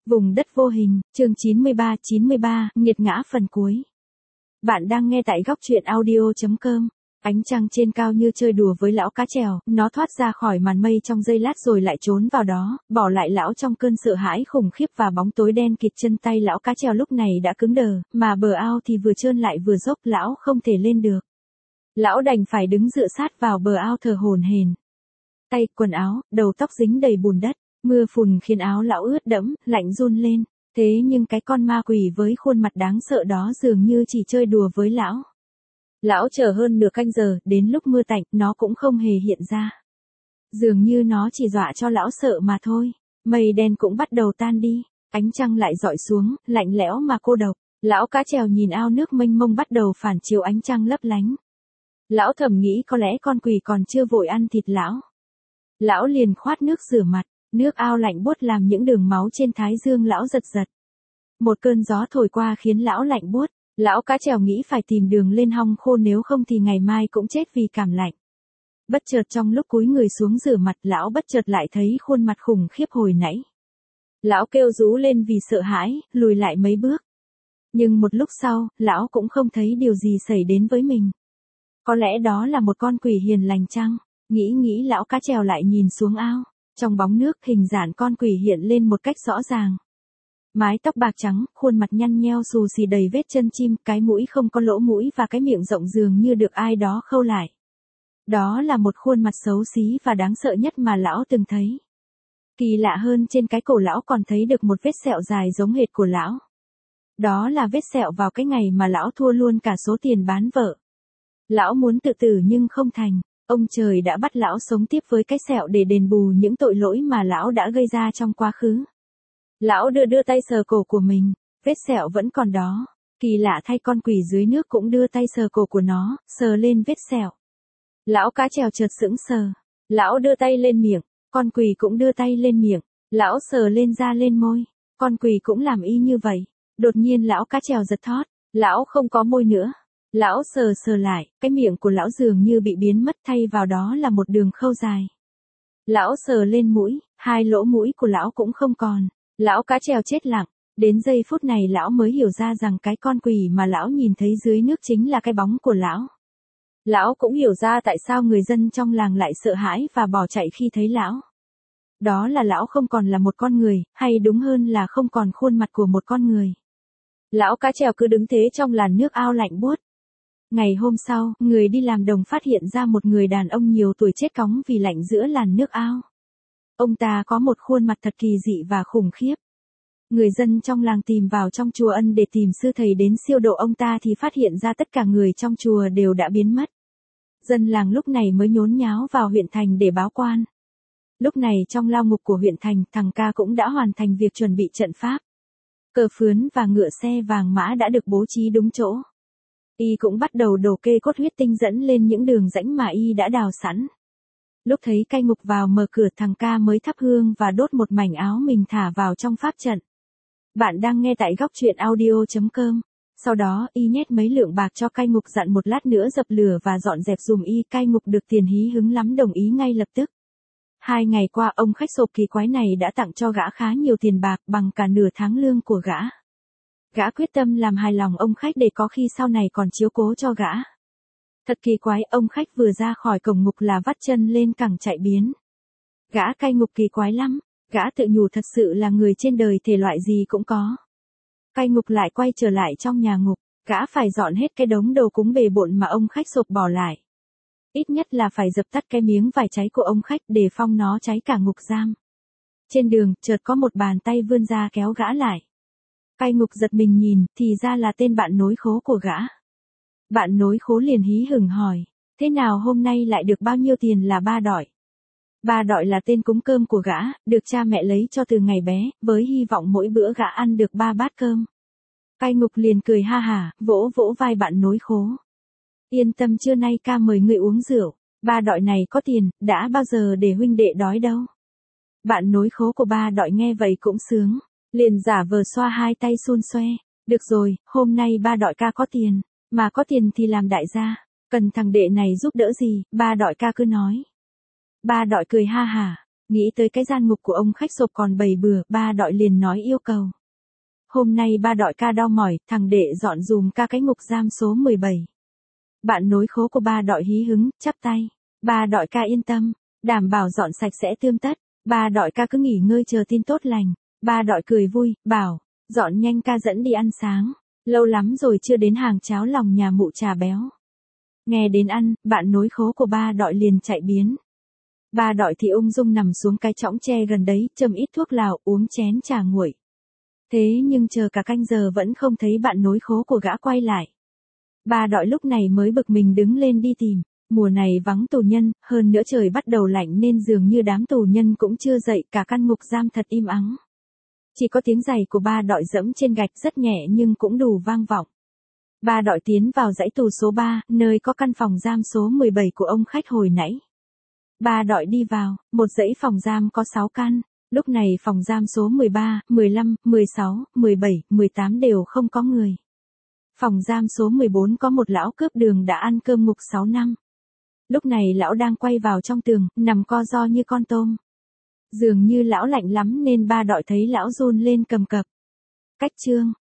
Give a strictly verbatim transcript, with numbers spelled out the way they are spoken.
Vùng đất vô hình, chương chín mươi ba chín mươi ba, nghiệt ngã phần cuối. Bạn đang nghe tại góc truyện audio chấm com. Ánh trăng trên cao như chơi đùa với lão cá trèo, nó thoát ra khỏi màn mây trong giây lát rồi lại trốn vào đó, bỏ lại lão trong cơn sợ hãi khủng khiếp và bóng tối đen kịt. Chân tay lão cá trèo lúc này đã cứng đờ, mà bờ ao thì vừa trơn lại vừa dốc, lão không thể lên được. Lão đành phải đứng dựa sát vào bờ ao thở hổn hển. Tay, quần áo, đầu tóc dính đầy bùn đất. Mưa phùn khiến áo lão ướt đẫm, lạnh run lên. Thế nhưng cái con ma quỷ với khuôn mặt đáng sợ đó dường như chỉ chơi đùa với lão. Lão chờ hơn nửa canh giờ, đến lúc mưa tạnh, nó cũng không hề hiện ra. Dường như nó chỉ dọa cho lão sợ mà thôi. Mây đen cũng bắt đầu tan đi, ánh trăng lại rọi xuống, lạnh lẽo mà cô độc. Lão cá trèo nhìn ao nước mênh mông bắt đầu phản chiếu ánh trăng lấp lánh. Lão thầm nghĩ có lẽ con quỷ còn chưa vội ăn thịt lão. Lão liền khoát nước rửa mặt. Nước ao lạnh buốt làm những đường máu trên thái dương lão giật giật. Một cơn gió thổi qua khiến lão lạnh buốt. Lão cá trèo nghĩ phải tìm đường lên hong khô, nếu không thì ngày mai cũng chết vì cảm lạnh. Bất chợt trong lúc cúi người xuống rửa mặt, lão bất chợt lại thấy khuôn mặt khủng khiếp hồi nãy. Lão kêu rú lên vì sợ hãi, lùi lại mấy bước. Nhưng một lúc sau, lão cũng không thấy điều gì xảy đến với mình. Có lẽ đó là một con quỷ hiền lành chăng? Nghĩ nghĩ lão cá trèo lại nhìn xuống ao. Trong bóng nước, hình dạng con quỷ hiện lên một cách rõ ràng. Mái tóc bạc trắng, khuôn mặt nhăn nheo xù xì đầy vết chân chim, cái mũi không có lỗ mũi và cái miệng rộng dường như được ai đó khâu lại. Đó là một khuôn mặt xấu xí và đáng sợ nhất mà lão từng thấy. Kỳ lạ hơn, trên cái cổ lão còn thấy được một vết sẹo dài giống hệt của lão. Đó là vết sẹo vào cái ngày mà lão thua luôn cả số tiền bán vợ. Lão muốn tự tử nhưng không thành. Ông trời đã bắt lão sống tiếp với cái sẹo để đền bù những tội lỗi mà lão đã gây ra trong quá khứ. Lão đưa đưa tay sờ cổ của mình, vết sẹo vẫn còn đó. Kỳ lạ thay, con quỷ dưới nước cũng đưa tay sờ cổ của nó, sờ lên vết sẹo. Lão cá trèo chợt sững sờ. Lão đưa tay lên miệng, con quỷ cũng đưa tay lên miệng. Lão sờ lên da lên môi, con quỷ cũng làm y như vậy. Đột nhiên lão cá trèo giật thót, lão không có môi nữa. Lão sờ sờ lại, cái miệng của lão dường như bị biến mất, thay vào đó là một đường khâu dài. Lão sờ lên mũi, hai lỗ mũi của lão cũng không còn. Lão cá trèo chết lặng. Đến giây phút này lão mới hiểu ra rằng cái con quỷ mà lão nhìn thấy dưới nước chính là cái bóng của lão. Lão cũng hiểu ra tại sao người dân trong làng lại sợ hãi và bỏ chạy khi thấy lão. Đó là lão không còn là một con người, hay đúng hơn là không còn khuôn mặt của một con người. Lão cá trèo cứ đứng thế trong làn nước ao lạnh buốt. Ngày hôm sau, người đi làm đồng phát hiện ra một người đàn ông nhiều tuổi chết cóng vì lạnh giữa làn nước ao. Ông ta có một khuôn mặt thật kỳ dị và khủng khiếp. Người dân trong làng tìm vào trong chùa Ân để tìm sư thầy đến siêu độ ông ta thì phát hiện ra tất cả người trong chùa đều đã biến mất. Dân làng lúc này mới nhốn nháo vào huyện thành để báo quan. Lúc này trong lao ngục của huyện thành, thằng ca cũng đã hoàn thành việc chuẩn bị trận pháp. Cờ phướn và ngựa xe vàng mã đã được bố trí đúng chỗ. Y cũng bắt đầu đổ kê cốt huyết tinh dẫn lên những đường rãnh mà Y đã đào sẵn. Lúc thấy cai ngục vào mở cửa, thằng ca mới thắp hương và đốt một mảnh áo mình thả vào trong pháp trận. Bạn đang nghe tại góc truyện audio chấm com. Sau đó, Y nhét mấy lượng bạc cho cai ngục, dặn một lát nữa dập lửa và dọn dẹp giùm Y. Cai ngục được tiền hí hứng lắm, đồng ý ngay lập tức. Hai ngày qua, ông khách sộp kỳ quái này đã tặng cho gã khá nhiều tiền bạc, bằng cả nửa tháng lương của gã. Gã quyết tâm làm hài lòng ông khách để có khi sau này còn chiếu cố cho gã. Thật kỳ quái, ông khách vừa ra khỏi cổng ngục là vắt chân lên cẳng chạy biến. Gã cai ngục kỳ quái lắm, gã tự nhủ thật sự là người trên đời thể loại gì cũng có. Cai ngục lại quay trở lại trong nhà ngục, gã phải dọn hết cái đống đồ cúng bề bộn mà ông khách sộp bỏ lại. Ít nhất là phải dập tắt cái miếng vải cháy của ông khách để phong nó cháy cả ngục giam. Trên đường, chợt có một bàn tay vươn ra kéo gã lại. Cai ngục giật mình nhìn, thì ra là tên bạn nối khố của gã. Bạn nối khố liền hí hửng hỏi, thế nào hôm nay lại được bao nhiêu tiền? Là ba đọi. Ba đọi là tên cúng cơm của gã, được cha mẹ lấy cho từ ngày bé, với hy vọng mỗi bữa gã ăn được ba bát cơm. Cai ngục liền cười ha hả, vỗ vỗ vai bạn nối khố. Yên tâm, trưa nay ca mời ngươi uống rượu, ba đọi này có tiền, đã bao giờ để huynh đệ đói đâu. Bạn nối khố của ba đọi nghe vậy cũng sướng, liền giả vờ xoa hai tay xun xoe. Được rồi, hôm nay ba đọi ca có tiền, mà có tiền thì làm đại gia, cần thằng đệ này giúp đỡ gì, ba đọi ca cứ nói. Ba đọi cười ha hả, Nghĩ tới cái gian ngục của ông khách sộp còn bầy bừa, ba đội liền nói yêu cầu. Hôm nay ba đội ca đau mỏi, thằng đệ dọn dùm ca cái ngục giam số mười bảy. Bạn nối khố của ba đội hí hứng, chắp tay. Ba đội ca yên tâm, đảm bảo dọn sạch sẽ tươm tất. Ba đội ca cứ nghỉ ngơi chờ tin tốt lành. Ba đội cười vui, bảo, dọn nhanh ca dẫn đi ăn sáng. Lâu lắm rồi chưa đến hàng cháo lòng nhà mụ trà béo. Nghe đến ăn, bạn nối khố của ba đội liền chạy biến. Ba đội thì ung dung nằm xuống cái chõng tre gần đấy, châm ít thuốc lào, uống chén trà nguội. Thế nhưng chờ cả canh giờ vẫn không thấy bạn nối khố của gã quay lại. Ba đội lúc này mới bực mình đứng lên đi tìm. Mùa này vắng tù nhân, hơn nữa trời bắt đầu lạnh nên dường như đám tù nhân cũng chưa dậy, cả căn ngục giam thật im ắng. Chỉ có tiếng giày của ba đội dẫm trên gạch rất nhẹ nhưng cũng đủ vang vọng. Ba đội tiến vào dãy tù số ba, nơi có căn phòng giam số mười bảy của ông khách hồi nãy. Ba đội đi vào, một dãy phòng giam có sáu căn. Lúc này phòng giam số mười ba, mười lăm, mười sáu, mười bảy, mười tám đều không có người. Phòng giam số mười bốn có một lão cướp đường đã ăn cơm ngục sáu năm. Lúc này lão đang quay vào trong tường, nằm co ro như con tôm. Dường như lão lạnh lắm nên ba đội thấy lão run lên cầm cập. Cách chương